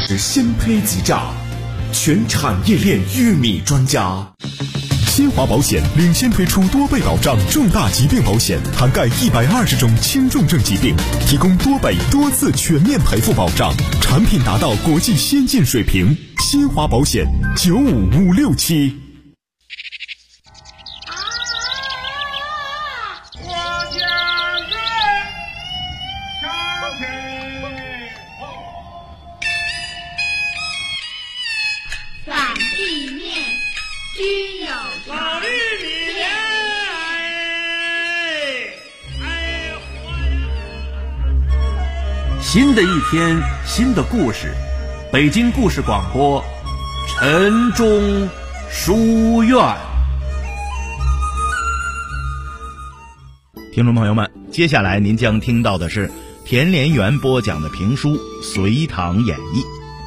鲜胚急榨，全产业链玉米专家。新华保险领先推出多倍保障重大疾病保险，涵盖120种轻重症疾病，提供多倍多次全面赔付保障，产品达到国际先进水平。新华保险95567。 新的一天，新的故事。北京故事广播，晨钟书院。听众朋友们，接下来您将听到的是田连元播讲的评书《隋唐演义》。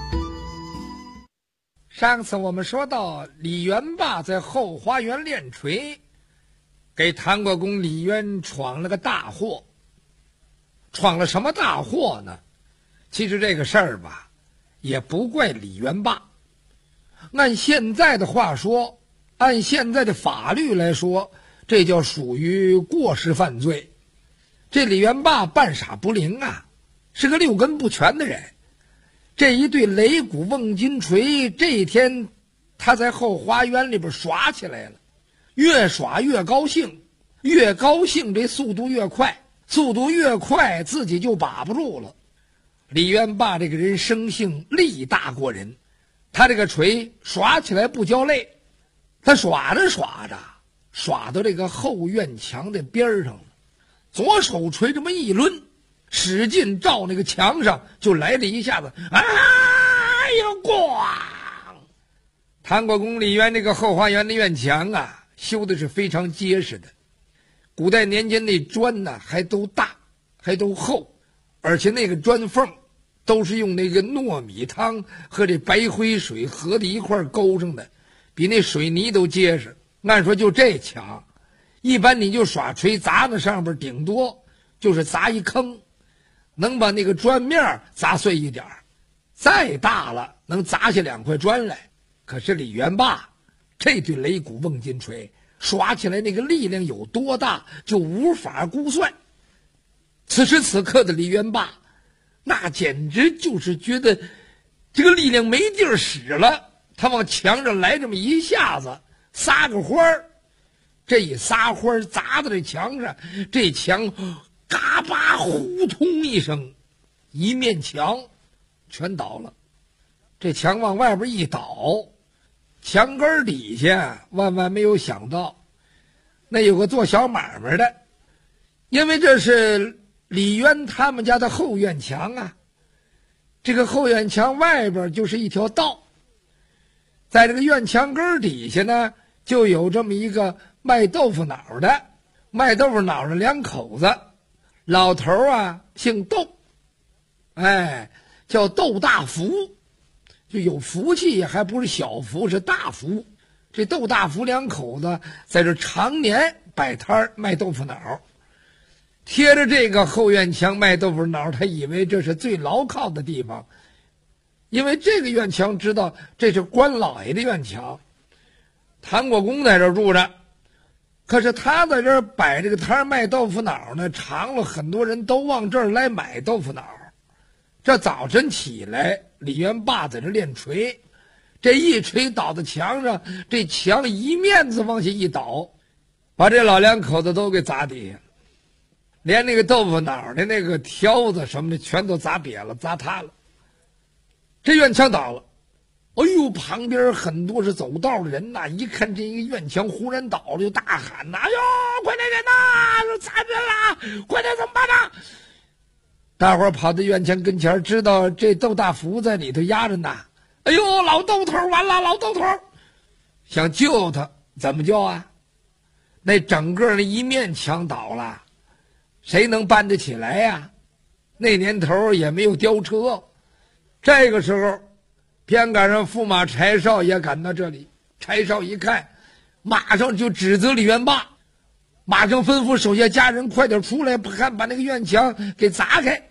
上次我们说到李元霸在后花园练锤，给唐国公李渊闯了个大祸。闯了什么大祸呢？其实这个事儿吧，也不怪李元霸。按现在的话说，按现在的法律来说，这叫属于过失犯罪。这李元霸半傻不灵啊，是个六根不全的人。这一对擂鼓瓮金锤，这一天他在后花园里边耍起来了，越耍越高兴，越高兴这速度越快，速度越快自己就把不住了。李元霸这个人生性力大过人，他这个锤耍起来不叫累，他耍着耍着耍到这个后院墙的边上了，左手锤这么一抡，使劲照那个墙上就来了一下子，哎呀咣！唐国公李渊这个后花园的院墙啊，修的是非常结实的。古代年间那砖呢还都大还都厚，而且那个砖缝都是用那个糯米汤和这白灰水合在一块勾上的，比那水泥都结实。按说就这墙，一般你就耍锤砸那上边，顶多就是砸一坑，能把那个砖面砸碎一点，再大了能砸下2块砖来。可是李元霸这对擂鼓瓮金锤耍起来那个力量有多大，就无法估算。此时此刻的李元霸，那简直就是觉得这个力量没地儿使了，他往墙上来这么一下子，撒个欢儿，这一撒欢儿砸到这墙上，这墙嘎巴呼通一声，一面墙全倒了。这墙往外边一倒，墙根底下万万没有想到，那有个做小买卖的，因为这是李渊他们家的后院墙啊，这个后院墙外边就是一条道，在这个院墙根底下呢，就有这么一个卖豆腐脑的，卖豆腐脑的2口子，老头啊姓窦，叫窦大福，就有福气，还不是小福，是大福。这窦大福2口子在这常年摆摊卖豆腐脑，贴着这个后院墙卖豆腐脑，他以为这是最牢靠的地方，因为这个院墙知道这是官老爷的院墙，唐国公在这儿住着。可是他在这儿摆这个摊卖豆腐脑呢，常了很多人都往这儿来买豆腐脑。这早晨起来，李元霸在这练锤，这一锤倒在墙上，这墙一面子往下一倒，把这老2口子都给砸底下了，连那个豆腐脑的那个挑子什么的全都砸瘪了，砸塌了。这院墙倒了，哎呦，旁边很多是走道的人呐，一看这一个院墙忽然倒了，就大喊呐：“哎呦，快点人呐，砸人了，快点怎么办呢？”大伙儿跑到院墙跟前，知道这窦大福在里头压着呢。哎呦，老窦头完了，老窦头！想救他，怎么救啊？那整个那一面墙倒了，谁能搬得起来呀？那年头也没有吊车。这个时候，偏赶上驸马柴少也赶到这里。柴少一看，马上就指责李元霸，马上吩咐手下家人快点出来，看把那个院墙给砸开。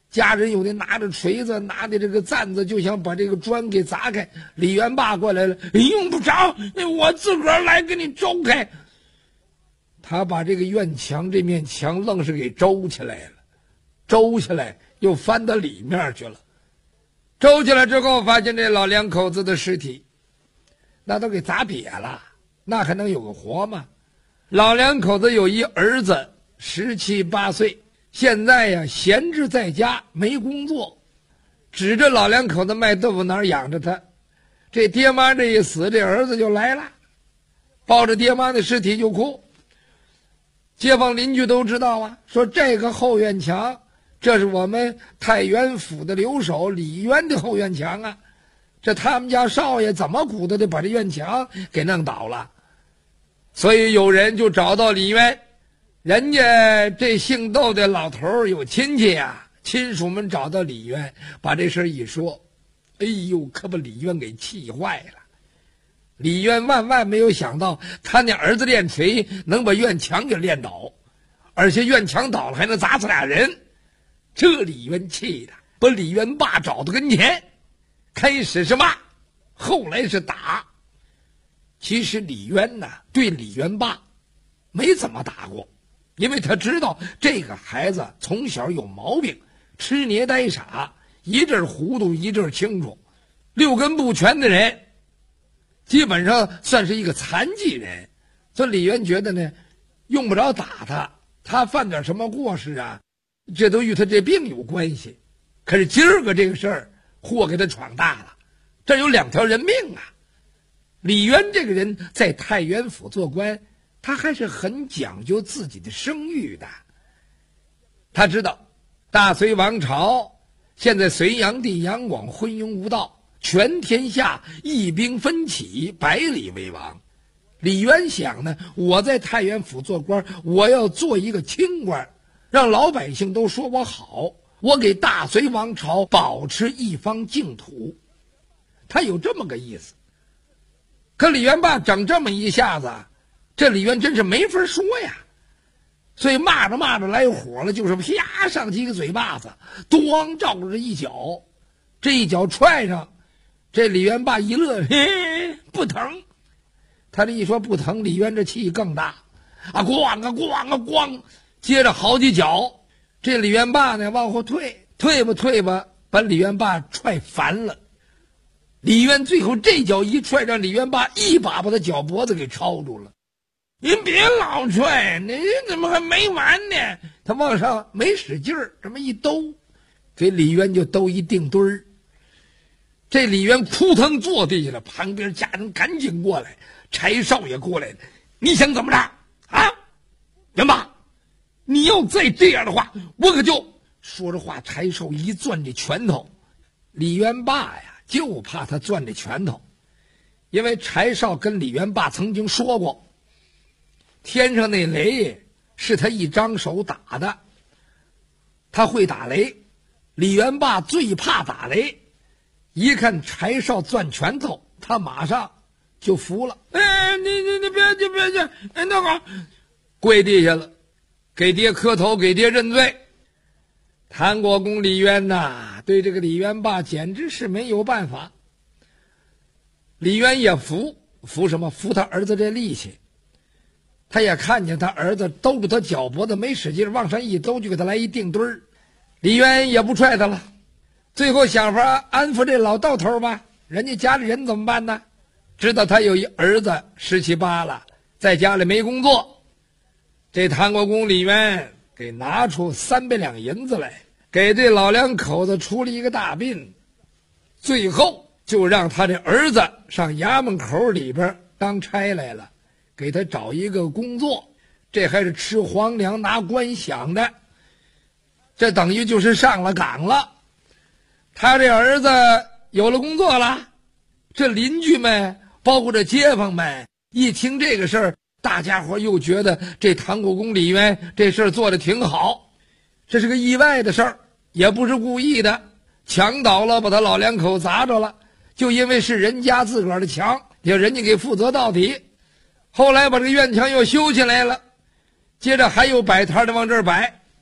家人有的拿着锤子，拿的这个簪子，就想把这个砖给砸开。李元霸过来了，用不着，我自个儿来给你周开。他把这个院墙这面墙愣是给周起来了，周起来又翻到里面去了。周起来之后，发现这老两口子的尸体，那都给砸瘪了，那还能有个活吗？老两口子有一儿子17、18岁，现在呀闲置在家没工作，指着老两口子卖豆腐脑养着他。这爹妈这一死，这儿子就来了，抱着爹妈的尸体就哭。街坊邻居都知道啊，说这个后院墙，这是我们太原府的留守李渊的后院墙啊，这他们家少爷怎么鼓捣的把这院墙给弄倒了。所以有人就找到李渊，人家这姓窦的老头有亲戚啊，亲属们找到李渊，把这事一说，哎呦，可把李渊给气坏了。李渊万万没有想到，他那儿子练锤能把院墙给练倒，而且院墙倒了还能砸死俩人。这李渊气的把李元霸找到跟前，开始是骂，后来是打。其实李渊呢，对李元霸没怎么打过，因为他知道这个孩子从小有毛病，吃捏呆傻，一阵糊涂一阵清楚，六根不全的人，基本上算是一个残疾人。所以李渊觉得呢，用不着打他，他犯点什么过失啊，这都与他这病有关系。可是今儿个这个事儿，祸给他闯大了，这有2条人命啊。李渊这个人在太原府做官，他还是很讲究自己的声誉的。他知道大隋王朝现在隋炀帝杨广昏庸无道，全天下一兵分起，百里为王。李渊想呢，我在太原府做官，我要做一个清官，让老百姓都说我好，我给大隋王朝保持一方净土。他有这么个意思。可李元霸整这么一下子，这李渊真是没法说呀。所以骂着骂着来火了，就是啪上去一个嘴巴子，咣照着一脚，这一脚踹上，这李元霸一乐，嘿，不疼。他这一说不疼，李渊这气更大啊，咣啊咣啊咣，接着好几脚。这李元霸呢往后退吧，把李元霸踹烦了。李渊最后这脚一踹，让李元霸一把他脚脖子给抄住了。您别老踹，您怎么还没完呢？他往上没使劲儿，这么一兜，给李渊就兜一定墩儿。这李渊扑腾坐地下了，旁边家人赶紧过来，柴少爷过来了。你想怎么着啊？元霸，你要再这样的话，我可就……说着话，柴少一攥这拳头。李元霸呀，就怕他攥这拳头，因为柴少跟李元霸曾经说过，天上那雷是他一张手打的，他会打雷。李元霸最怕打雷，一看柴少攥拳头，他马上就服了。哎，你别去，哎，那好，跪地下了，给爹磕头，给爹认罪。谭国公李渊呐，对这个李元霸简直是没有办法。李渊也服什么？服他儿子这力气。他也看见他儿子兜住他脚脖子没使劲，往上一兜就给他来一定墩儿。李渊也不踹他了，最后想法安抚这老道头吧。人家家里人怎么办呢？知道他有一儿子17、18了，在家里没工作。这谭国公李渊给拿出300两银子来，给这老两口子出了一个大殡，最后就让他这儿子上衙门口里边当差来了，给他找一个工作，这还是吃皇粮拿官饷的，这等于就是上了岗了。他这儿子有了工作了，这邻居们包括这街坊们一听这个事儿，大家伙又觉得这谭国公李渊这事儿做得挺好，这是个意外的事儿，也不是故意的，墙倒了把他老两口砸着了，就因为是人家自个儿的墙，要人家给负责到底。后来把这个院墙又修起来了，接着还有摆摊的往这儿摆，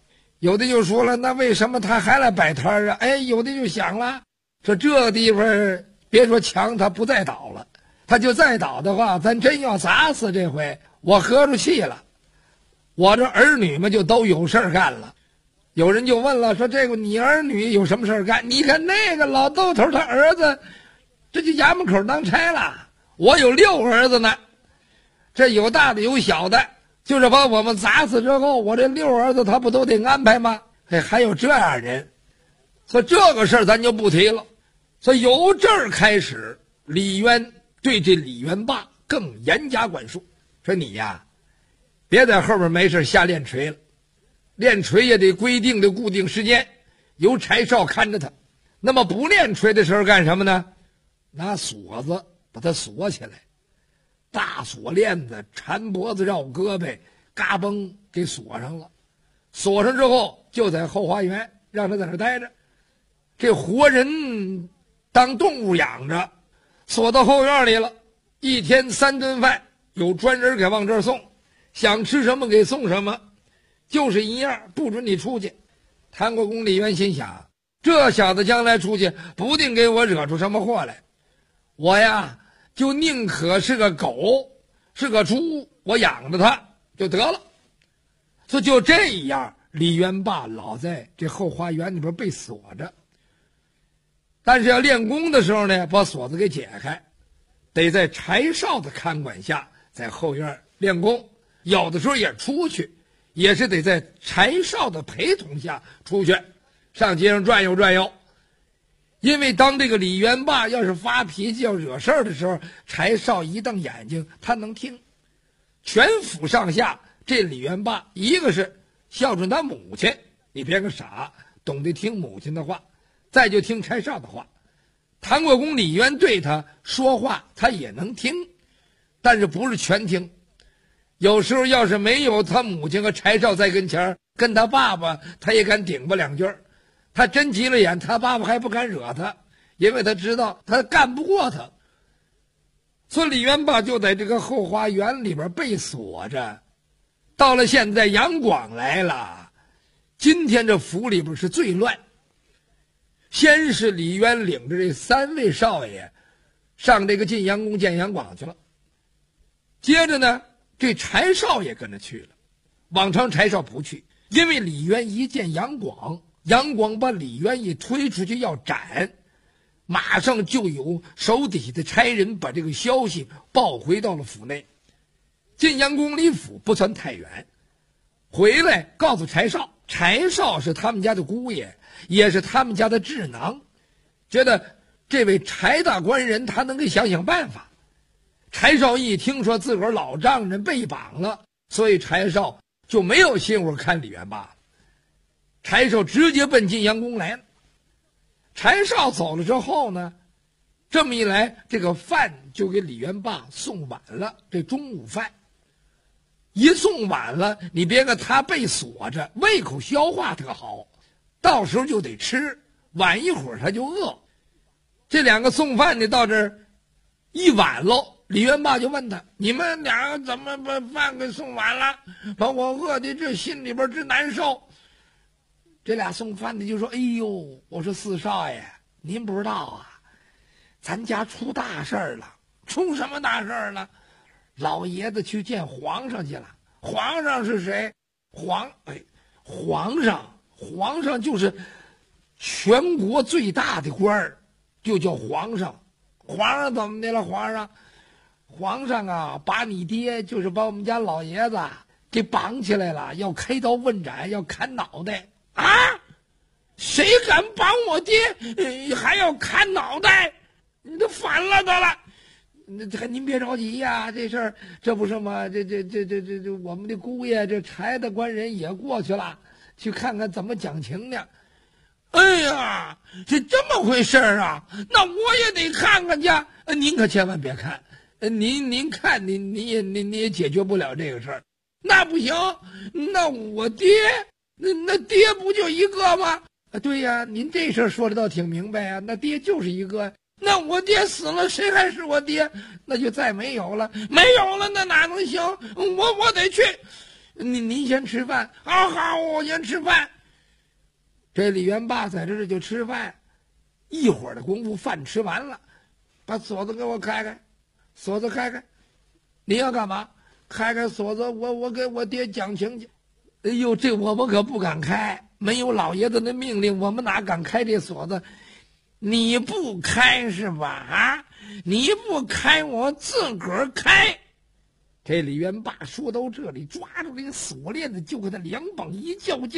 有的就说了，那为什么他还来摆摊啊？哎，有的就想了，说这个地方别说墙他不再倒了，他就再倒的话，咱真要砸死这回，我合出气了，我这儿女们就都有事儿干了。有人就问了，说这个你儿女有什么事儿干？你看那个老豆头他儿子这就衙门口当差了，我有6儿子呢，这有大的有小的，就是把我们砸死之后，我这6儿子他不都得安排吗？哎，还有这样人，所以这个事儿咱就不提了。所以由这儿开始，李渊对这李元霸更严加管束，说你呀，别在后边没事瞎练锤了，练锤也得规定的固定时间，由柴少看着他。那么不练锤的时候干什么呢？拿锁子把他锁起来，大锁链子缠脖子绕胳膊，嘎嘣给锁上了。锁上之后就在后花园让他在那待着，这活人当动物养着，锁到后院里了，一天3顿饭，有专人给往这儿送，想吃什么给送什么，就是一样不准你出去。谭国公李渊心想，这小子将来出去不定给我惹出什么祸来，我呀就宁可是个狗是个猪，我养着他就得了。所以就这样，李元霸老在这后花园里边被锁着，但是要练功的时候呢，把锁子给解开，得在柴少的看管下在后院练功，有的时候也出去，也是得在柴少的陪同下出去上街上转悠转悠。因为当这个李元霸要是发脾气要惹事儿的时候，柴少一瞪眼睛他能听。全府上下这李元霸一个是孝顺他母亲，你别个傻，懂得听母亲的话，再就听柴少的话。谭国公李渊对他说话他也能听，但是不是全听。有时候要是没有他母亲和柴少在跟前，跟他爸爸他也敢顶吧2句，他真急了眼，他爸爸还不敢惹他，因为他知道他干不过他。所以李元霸就在这个后花园里边被锁着。到了现在杨广来了，今天这府里边是最乱。先是李渊领着这3位少爷上这个晋阳宫见杨广去了，接着呢这柴少也跟着去了。往常柴少不去，因为李渊一见杨广，杨广把李渊一推出去要斩，马上就有手底下的差人把这个消息报回到了府内。晋阳宫离府不算太远，回来告诉柴少，柴少是他们家的姑爷，也是他们家的智囊，觉得这位柴大官人他能给想想办法。柴少一听说自个儿老丈人被绑了，所以柴少就没有心窝看李元霸了，柴少直接奔晋阳宫来了。柴少走了之后呢，这么一来，这个饭就给李元霸送晚了，这中午饭一送晚了，你别看他被锁着，胃口消化特好，到时候就得吃，晚一会儿他就饿。这2个送饭的到这儿一晚喽，李元霸就问他，你们俩怎么把饭给送晚了，把我饿的这心里边直难受。这俩送饭的就说，哎呦，我说4少爷您不知道啊，咱家出大事儿了。出什么大事儿了？老爷子去见皇上去了。皇上是谁？皇上就是全国最大的官儿，就叫皇上。皇上怎么的了？皇上啊，把你爹，就是把我们家老爷子给绑起来了，要开刀问斩，要砍脑袋啊！谁敢绑我爹，还要砍脑袋？你都反了得了！您别着急呀，这事儿这不是吗？这我们的姑爷这柴大官人也过去了，去看看怎么讲情呢。哎呀，是这么回事啊！那我也得看看去。您可千万别看，您看您也解决不了这个事儿。那不行，那我爹，那爹不就一个吗？对呀，您这事儿说的倒挺明白呀。那爹就是一个。那我爹死了，谁还是我爹？那就再没有了，那哪能行？我得去。您先吃饭，好，我先吃饭。 这李元霸在这就吃饭，一会儿的功夫饭吃完了，把锁子给我开开，锁子开开。你要干嘛？开开锁子，我给我爹讲情去。哎呦，这我们可不敢开，没有老爷子的命令，我们哪敢开这锁子？你不开是吧？啊，你不开，我自个儿开。这李元霸说到这里，抓住这个锁链子，就给他两膀一较劲，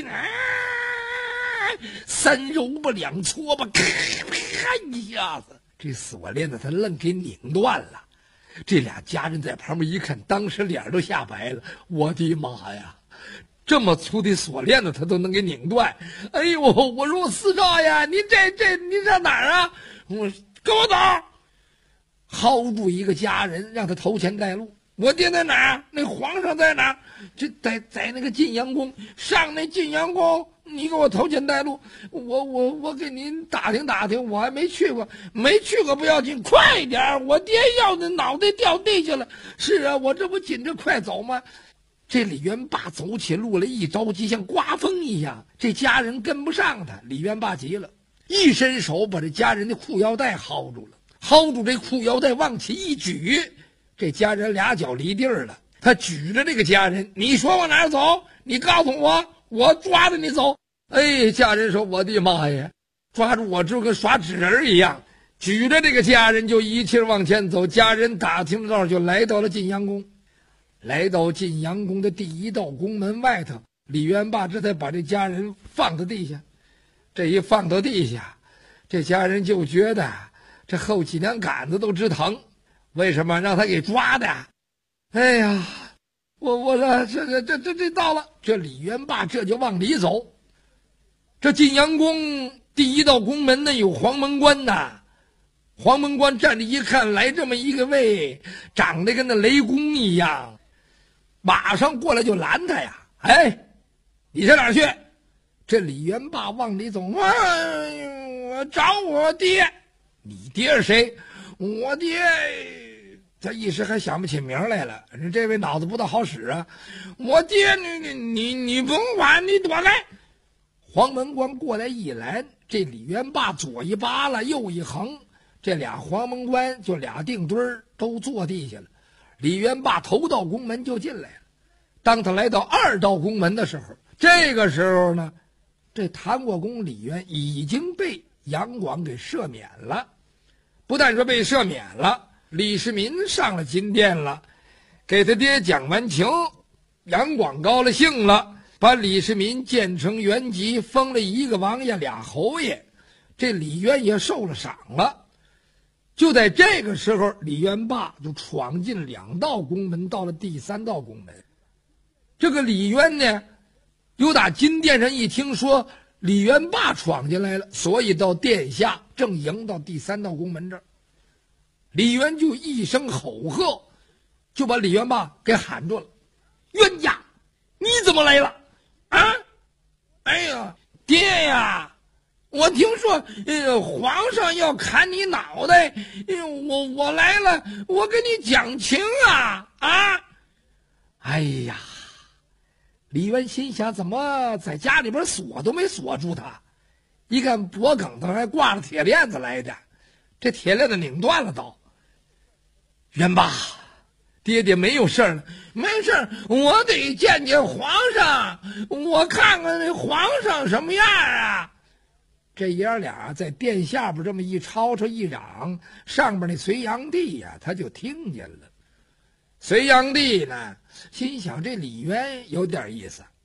三揉吧两搓吧，咔一下子，这锁链子他愣给拧断了。这俩家人在旁边一看，当时脸都吓白了。我的妈呀！这么粗的锁链子他都能给拧断！哎呦，我说四少爷，你上哪儿啊？我跟我走，薅住一个家人，让他头前带路。我爹在哪儿？那皇上在哪儿？这在那个晋阳宫，上那晋阳宫，你给我头前带路。我给您打听打听，我还没去过，没去过不要紧，快点！我爹要的脑袋掉地下了。是啊，我这不紧着快走吗？这李元霸走起路来一着急，像刮风一样，这家人跟不上他。李元霸急了，一伸手把这家人的裤腰带薅住了，薅住这裤腰带往起一举，这家人俩脚离地儿了。他举着这个家人，你说往哪儿走？你告诉我，我抓着你走。哎，家人说：“我的妈呀！”抓住我就跟耍纸人一样，举着这个家人就一气往前走。家人打听着道就来到了晋阳宫。来到晋阳宫的第一道宫门外头，李元霸这才把这家人放到地下。这一放到地下，这家人就觉得这后脊梁杆子都直疼。为什么？让他给抓的。哎呀，我说这到了。这李元霸这就往里走。这晋阳宫第一道宫门呢有黄门关呐。黄门关站着一看，来这么一个位，长得跟那雷公一样，马上过来就拦他呀！哎，你上哪儿去？这李元霸往里走，我找我爹。你爹是谁？我爹，他一时还想不起名来了。这位脑子不大好使啊！我爹，你甭管，你躲开。黄门关过来一拦，这李元霸左一扒拉，右一横。这俩黄门关就俩定墩儿都坐地下了。李元霸头道宫门就进来了。当他来到二道宫门的时候，这个时候呢，这谭国公李渊已经被杨广给赦免了。不但说被赦免了，李世民上了金殿了，给他爹讲完情，杨广高了兴了，把李世民建成原籍，封了一个王爷俩侯爷。这李渊也受了赏了。就在这个时候，李元霸就闯进两道宫门，到了第三道宫门。这个李渊呢，有打金殿上一听说李元霸闯进来了，所以到殿下正迎到第三道宫门这儿。李渊就一声吼喝，就把李元霸给喊住了：“冤家，你怎么来了？啊？哎呀，爹呀！我听说皇上要砍你脑袋，我来了，我跟你讲情啊！啊！”哎呀，李渊心想，怎么在家里边锁都没锁住他？一看脖梗子还挂着铁链子来的，这铁链子拧断了都。元霸，爹爹没有事儿了，没事儿，我得见见皇上，我看看那皇上什么样啊！这爷俩在殿下边这么一吵吵一嚷，上边那隋炀帝呀，他就听见了。隋炀帝呢，心想这李渊有点意思，